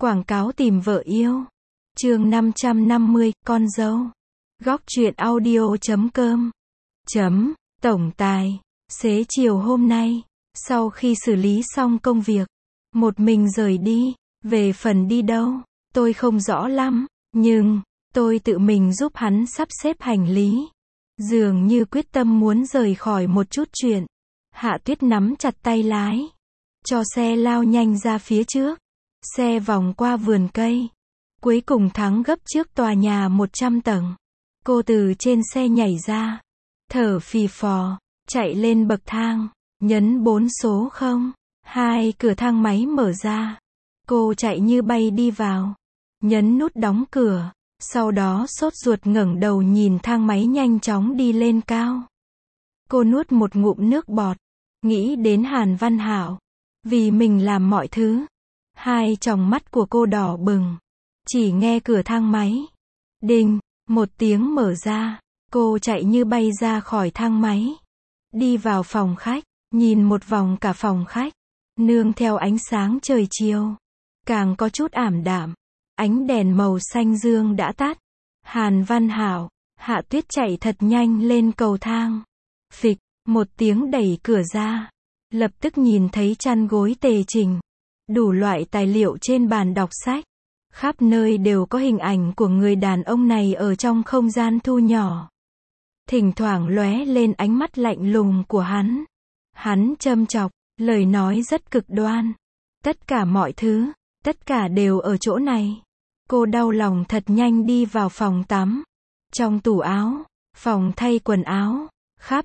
Quảng cáo tìm vợ yêu. Chương 550, con dâu. Góc truyện audio.com. Tổng tài. Xế chiều hôm nay, sau khi xử lý xong công việc, một mình rời đi. Về phần đi đâu, tôi không rõ lắm, nhưng tôi tự mình giúp hắn sắp xếp hành lý. Dường như quyết tâm muốn rời khỏi một chút chuyện. Hạ Tuyết nắm chặt tay lái, cho xe lao nhanh ra phía trước. Xe vòng qua vườn cây, cuối cùng thắng gấp trước tòa nhà 100 tầng. Cô từ trên xe nhảy ra, thở phì phò, chạy lên bậc thang, nhấn 4 số 0. 2 cửa thang máy mở ra. Cô chạy như bay đi vào, nhấn nút đóng cửa, sau đó sốt ruột ngẩng đầu nhìn thang máy nhanh chóng đi lên cao. Cô nuốt một ngụm nước bọt, nghĩ đến Hàn Văn Hảo, vì mình làm mọi thứ. Hai tròng mắt của cô đỏ bừng, chỉ nghe cửa thang máy đinh một tiếng mở ra. Cô chạy như bay ra khỏi thang máy, đi vào phòng khách, nhìn một vòng cả phòng khách, nương theo ánh sáng trời chiều, càng có chút ảm đạm. Ánh đèn màu xanh dương đã tắt. Hàn Văn Hảo, Hạ Tuyết chạy thật nhanh lên cầu thang. Phịch, một tiếng đẩy cửa ra, lập tức nhìn thấy chăn gối tề chỉnh, đủ loại tài liệu trên bàn đọc sách. Khắp nơi đều có hình ảnh của người đàn ông này ở trong không gian thu nhỏ. Thỉnh thoảng lóe lên ánh mắt lạnh lùng của hắn. Hắn châm chọc, lời nói rất cực đoan. Tất cả mọi thứ, tất cả đều ở chỗ này. Cô đau lòng thật nhanh đi vào phòng tắm. Trong tủ áo, phòng thay quần áo, khắp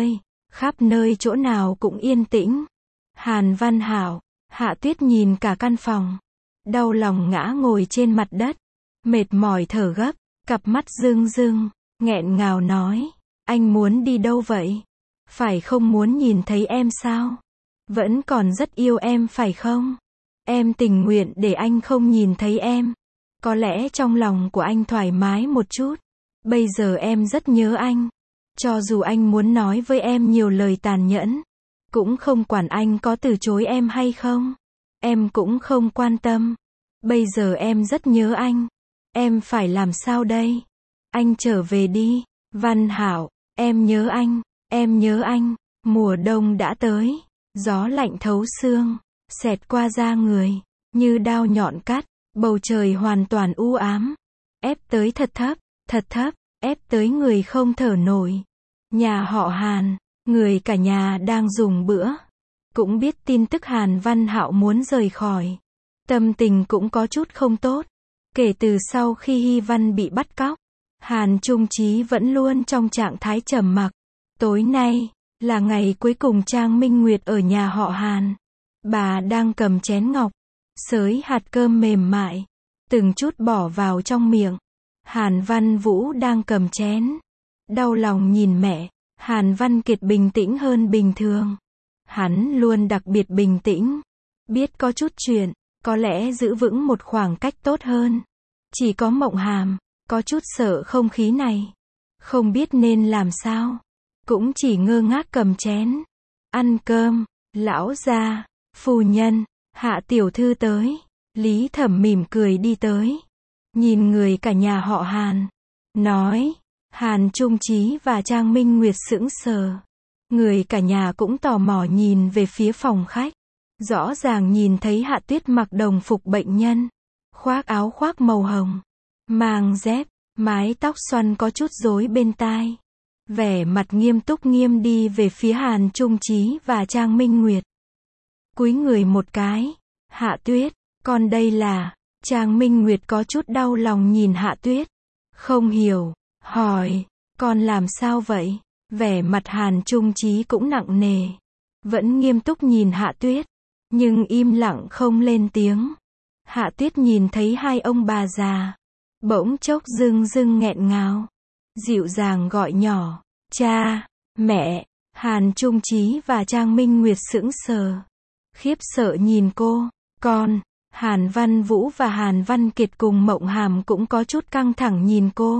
nơi chỗ nào cũng yên tĩnh. Hàn Văn Hảo, Hạ Tuyết nhìn cả căn phòng, đau lòng ngã ngồi trên mặt đất, mệt mỏi thở gấp, cặp mắt rưng rưng, nghẹn ngào nói, anh muốn đi đâu vậy? Phải không muốn nhìn thấy em sao? Vẫn còn rất yêu em phải không? Em tình nguyện để anh không nhìn thấy em. Có lẽ trong lòng của anh thoải mái một chút. Bây giờ em rất nhớ anh. Cho dù anh muốn nói với em nhiều lời tàn nhẫn, cũng không quản anh có từ chối em hay không. Em cũng không quan tâm. Bây giờ em rất nhớ anh. Em phải làm sao đây? Anh trở về đi. Văn Hảo, em nhớ anh. Em nhớ anh. Mùa đông đã tới. Gió lạnh thấu xương, xẹt qua da người, như đao nhọn cắt. Bầu trời hoàn toàn u ám. Ép tới thật thấp, ép tới người không thở nổi. Nhà họ Hàn, người cả nhà đang dùng bữa. Cũng biết tin tức Hàn Văn Hạo muốn rời khỏi. Tâm tình cũng có chút không tốt. Kể từ sau khi Hy Văn bị bắt cóc, Hàn Trung Chí vẫn luôn trong trạng thái trầm mặc. Tối nay, là ngày cuối cùng Trang Minh Nguyệt ở nhà họ Hàn. Bà đang cầm chén ngọc, xới hạt cơm mềm mại, từng chút bỏ vào trong miệng. Hàn Văn Vũ đang cầm chén, đau lòng nhìn mẹ. Hàn Văn Kiệt bình tĩnh hơn bình thường. Hắn luôn đặc biệt bình tĩnh. Biết có chút chuyện, có lẽ giữ vững một khoảng cách tốt hơn. Chỉ có Mộng Hàm, có chút sợ không khí này. Không biết nên làm sao. Cũng chỉ ngơ ngác cầm chén. Ăn cơm, lão gia, phu nhân, Hạ tiểu thư tới. Lý Thẩm mỉm cười đi tới. Nhìn người cả nhà họ Hàn. Nói. Hàn Trung Chí và Trang Minh Nguyệt sững sờ. Người cả nhà cũng tò mò nhìn về phía phòng khách. Rõ ràng nhìn thấy Hạ Tuyết mặc đồng phục bệnh nhân. Khoác áo khoác màu hồng. Mang dép, mái tóc xoăn có chút rối bên tai. Vẻ mặt nghiêm túc nghiêm đi về phía Hàn Trung Chí và Trang Minh Nguyệt. Cúi người một cái. Hạ Tuyết, con đây là... Trang Minh Nguyệt có chút đau lòng nhìn Hạ Tuyết. Không hiểu, hỏi, con làm sao vậy? Vẻ mặt Hàn Trung Chí cũng nặng nề. Vẫn nghiêm túc nhìn Hạ Tuyết, nhưng im lặng không lên tiếng. Hạ Tuyết nhìn thấy hai ông bà già, bỗng chốc rưng rưng nghẹn ngào. Dịu dàng gọi nhỏ, cha, mẹ. Hàn Trung Chí và Trang Minh Nguyệt sững sờ, khiếp sợ nhìn cô. Con. Hàn Văn Vũ và Hàn Văn Kiệt cùng Mộng Hàm cũng có chút căng thẳng nhìn cô.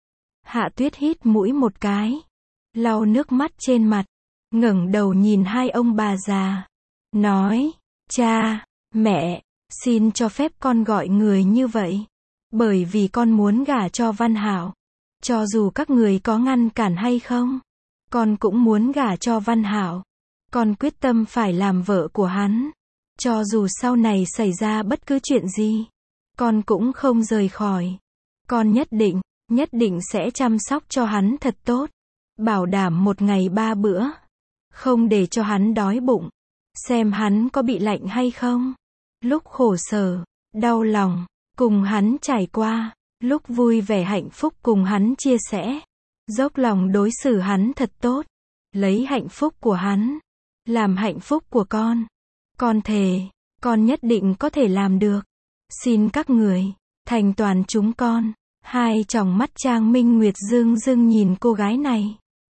Hạ Tuyết hít mũi một cái, lau nước mắt trên mặt, ngẩng đầu nhìn hai ông bà già, nói, cha, mẹ, Xin cho phép con gọi người như vậy. Bởi vì con muốn gả cho Văn Hạo. Cho dù các người có ngăn cản hay không, con cũng muốn gả cho Văn Hạo. Con quyết tâm phải làm vợ của hắn. Cho dù sau này xảy ra bất cứ chuyện gì, con cũng không rời khỏi. Con nhất định sẽ chăm sóc cho hắn thật tốt. Bảo đảm 1 ngày 3 bữa. Không để cho hắn đói bụng. Xem hắn có bị lạnh hay không. Lúc khổ sở, đau lòng, cùng hắn trải qua. Lúc vui vẻ hạnh phúc cùng hắn chia sẻ. Dốc lòng đối xử hắn thật tốt. Lấy hạnh phúc của hắn làm hạnh phúc của con. Con thề, con nhất định có thể làm được. Xin các người thành toàn chúng con. Hai tròng mắt Trang Minh Nguyệt rưng rưng nhìn cô gái này.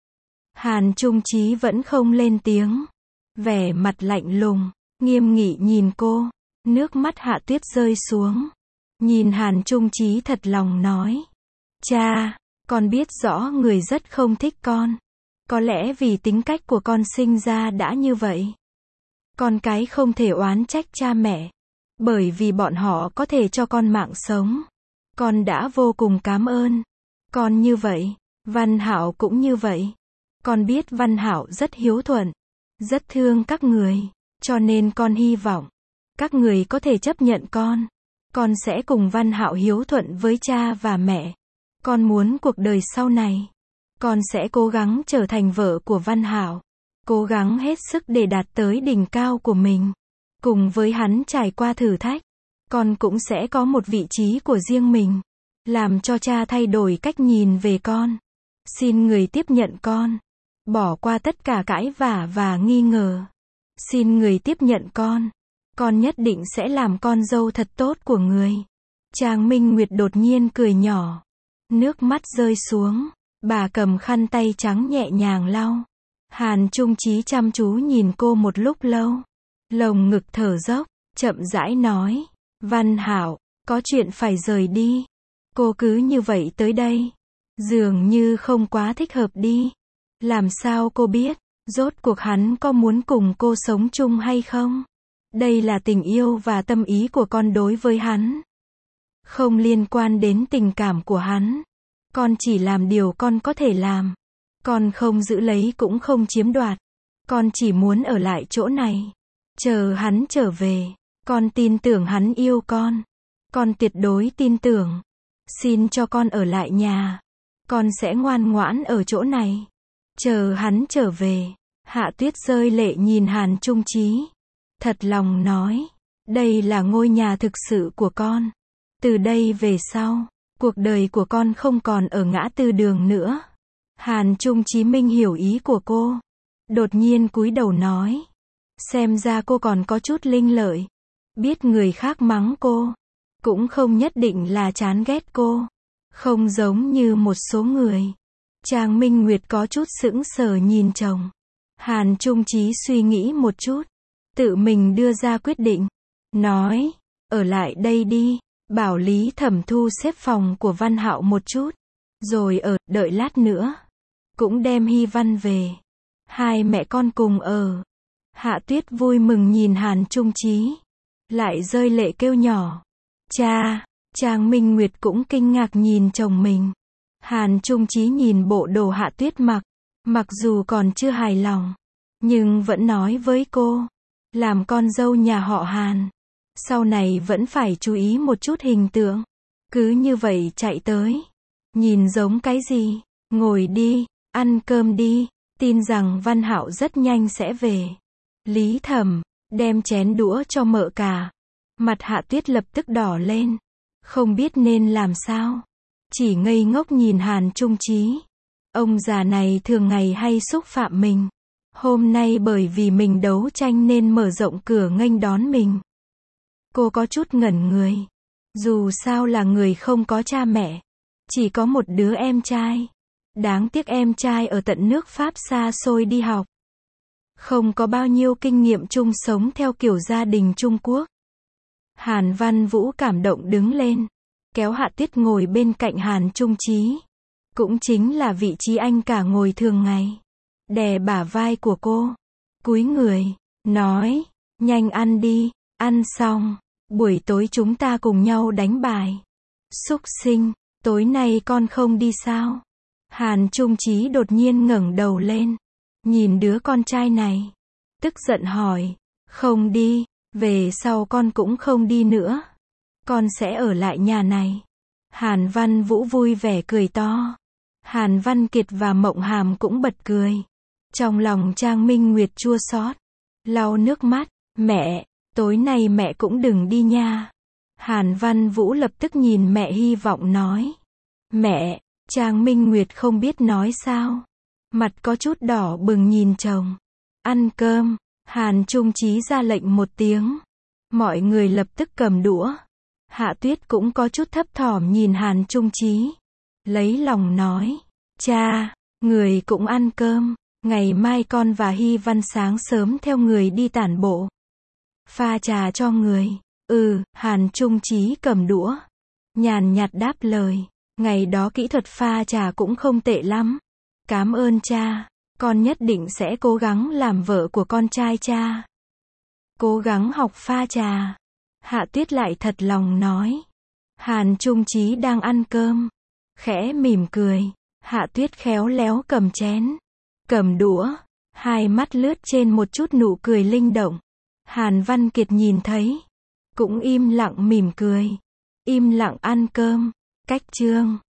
Hàn Trung Chí vẫn không lên tiếng. Vẻ mặt lạnh lùng, nghiêm nghị nhìn cô. Nước mắt Hạ Tuyết rơi xuống. Nhìn Hàn Trung Chí thật lòng nói. Cha, con biết rõ người rất không thích con. Có lẽ vì tính cách của con sinh ra đã như vậy. Con cái không thể oán trách cha mẹ. Bởi vì bọn họ có thể cho con mạng sống. Con đã vô cùng cảm ơn. Con như vậy, Văn Hạo cũng như vậy. Con biết Văn Hạo rất hiếu thuận, rất thương các người. Cho nên con hy vọng các người có thể chấp nhận con. Con sẽ cùng Văn Hạo hiếu thuận với cha và mẹ. Con muốn cuộc đời sau này, con sẽ cố gắng trở thành vợ của Văn Hạo. Cố gắng hết sức để đạt tới đỉnh cao của mình. Cùng với hắn trải qua thử thách. Con cũng sẽ có một vị trí của riêng mình. Làm cho cha thay đổi cách nhìn về con. Xin người tiếp nhận con. Bỏ qua tất cả cãi vã và nghi ngờ. Xin người tiếp nhận con. Con nhất định sẽ làm con dâu thật tốt của người. Trang Minh Nguyệt đột nhiên cười nhỏ. Nước mắt rơi xuống. Bà cầm khăn tay trắng nhẹ nhàng lau. Hàn Trung Chí chăm chú nhìn cô một lúc lâu. Lồng ngực thở dốc, chậm rãi nói. Văn Hạo, có chuyện phải rời đi. Cô cứ như vậy tới đây. Dường như không quá thích hợp đi. Làm sao cô biết, rốt cuộc hắn có muốn cùng cô sống chung hay không? Đây là tình yêu và tâm ý của con đối với hắn. Không liên quan đến tình cảm của hắn. Con chỉ làm điều con có thể làm. Con không giữ lấy cũng không chiếm đoạt. Con chỉ muốn ở lại chỗ này. Chờ hắn trở về. Con tin tưởng hắn yêu con. Con tuyệt đối tin tưởng. Xin cho con ở lại nhà. Con sẽ ngoan ngoãn ở chỗ này. Chờ hắn trở về. Hạ Tuyết rơi lệ nhìn Hàn Trung Chí. Thật lòng nói. Đây là ngôi nhà thực sự của con. Từ đây về sau, cuộc đời của con không còn ở ngã tư đường nữa. Hàn Trung Chí Minh hiểu ý của cô. Đột nhiên cúi đầu nói. Xem ra cô còn có chút linh lợi. Biết người khác mắng cô. Cũng không nhất định là chán ghét cô. Không giống như một số người. Trang Minh Nguyệt có chút sững sờ nhìn chồng. Hàn Trung Chí suy nghĩ một chút. Tự mình đưa ra quyết định. Nói. Ở lại đây đi. Bảo Lý Thẩm thu xếp phòng của Văn Hạo một chút. Rồi đợi lát nữa. Cũng đem Hy Văn về. Hai mẹ con cùng ở. Hạ Tuyết vui mừng nhìn Hàn Trung Chí. Lại rơi lệ kêu nhỏ. Cha. Trang Minh Nguyệt cũng kinh ngạc nhìn chồng mình. Hàn Trung Chí nhìn bộ đồ Hạ Tuyết mặc. Mặc dù còn chưa hài lòng. Nhưng vẫn nói với cô. Làm con dâu nhà họ Hàn. Sau này vẫn phải chú ý một chút hình tượng. Cứ như vậy chạy tới. Nhìn giống cái gì? Ngồi đi. Ăn cơm đi. Tin rằng Văn Hạo rất nhanh sẽ về. Lý Thẩm. Đem chén đũa cho mợ cả. Mặt Hạ Tuyết lập tức đỏ lên. Không biết nên làm sao. Chỉ ngây ngốc nhìn Hàn Trung Chí. Ông già này thường ngày hay xúc phạm mình. Hôm nay bởi vì mình đấu tranh nên mở rộng cửa nghênh đón mình. Cô có chút ngẩn người. Dù sao là người không có cha mẹ. Chỉ có một đứa em trai. Đáng tiếc em trai ở tận nước Pháp xa xôi đi học. Không có bao nhiêu kinh nghiệm chung sống theo kiểu gia đình Trung Quốc. Hàn Văn Vũ cảm động đứng lên. Kéo Hạ Tuyết ngồi bên cạnh Hàn Trung Chí. Cũng chính là vị trí anh cả ngồi thường ngày. Đè bả vai của cô. Cúi người. Nói. Nhanh ăn đi. Ăn xong. Buổi tối chúng ta cùng nhau đánh bài. Súc sinh, tối nay con không đi sao? Hàn Trung Chí đột nhiên ngẩng đầu lên, nhìn đứa con trai này, tức giận hỏi, không đi, về sau con cũng không đi nữa. Con sẽ ở lại nhà này. Hàn Văn Vũ vui vẻ cười to. Hàn Văn Kiệt và Mộng Hàm cũng bật cười. Trong lòng Trang Minh Nguyệt chua xót, lau nước mắt, mẹ, tối nay mẹ cũng đừng đi nha. Hàn Văn Vũ lập tức nhìn mẹ hy vọng nói. Mẹ, Trang Minh Nguyệt không biết nói sao. Mặt có chút đỏ bừng nhìn chồng. Ăn cơm, Hàn Trung Chí ra lệnh một tiếng. Mọi người lập tức cầm đũa. Hạ Tuyết cũng có chút thấp thỏm nhìn Hàn Trung Chí. Lấy lòng nói. Cha, người cũng ăn cơm. Ngày mai con và Hy Văn sáng sớm theo người đi tản bộ. Pha trà cho người. Hàn Trung Chí cầm đũa. Nhàn nhạt đáp lời. Ngày đó kỹ thuật pha trà cũng không tệ lắm. Cảm ơn cha. Con nhất định sẽ cố gắng làm vợ của con trai cha. Cố gắng học pha trà. Hạ Tuyết lại thật lòng nói. Hàn Trung Chí đang ăn cơm. Khẽ mỉm cười. Hạ Tuyết khéo léo cầm chén. Cầm đũa. Hai mắt lướt trên một chút nụ cười linh động. Hàn Văn Kiệt nhìn thấy. Cũng im lặng mỉm cười. Im lặng ăn cơm. Cách chương